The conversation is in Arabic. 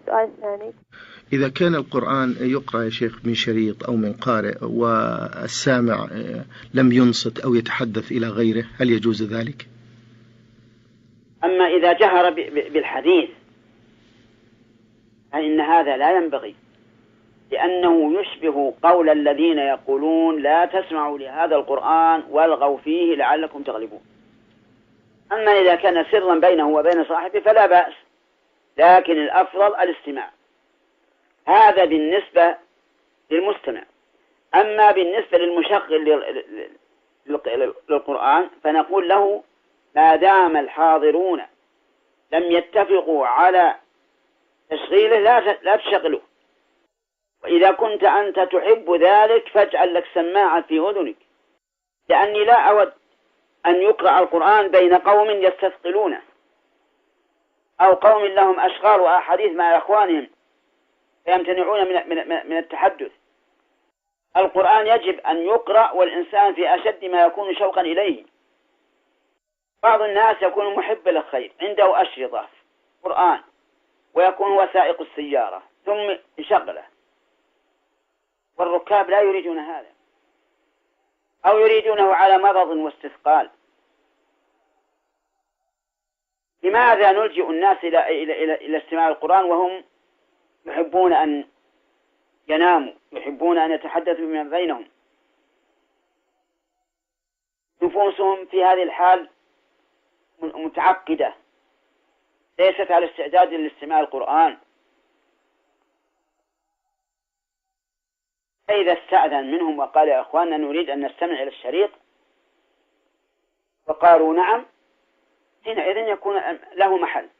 السؤال الثاني. إذا كان القرآن يقرأ يا شيخ من شريط أو من قارئ والسامع لم ينصت أو يتحدث إلى غيره، هل يجوز ذلك؟ أما إذا جهر بالحديث فإن هذا لا ينبغي، لأنه يشبه قول الذين يقولون لا تسمعوا لهذا القرآن والغوا فيه لعلكم تغلبون. أما إذا كان سرا بينه وبين صاحبه فلا بأس، لكن الأفضل الاستماع. هذا بالنسبة للمستمع. أما بالنسبة للمشغل للقرآن فنقول له ما دام الحاضرون لم يتفقوا على تشغيله لا تشغله، وإذا كنت أنت تحب ذلك فاجعل لك سماعة في أذنك، لأني لا أود أن يقرأ القرآن بين قوم يستثقلونه أو قوم لهم أشغال وأحاديث مع إخوانهم فيمتنعون من التحدث. القرآن يجب أن يقرأ والإنسان في أشد ما يكون شوقا إليه. بعض الناس يكون محب للخير، عنده أشرطة قرآن ويكون هو سائق السيارة ثم يشغله، والركاب لا يريدون هذا، أو يريدونه على مرض واستثقال. لماذا نلجئ الناس إلى استماع القرآن وهم يحبون أن يناموا، يحبون أن يتحدثوا فيما بينهم؟ نفوسهم في هذه الحال متعقدة، ليست على استعداد لاستماع القرآن. فإذا استأذن منهم وقال يا أخواننا نريد أن نستمع إلى الشريط وقالوا نعم، حينئذ يكون له محل.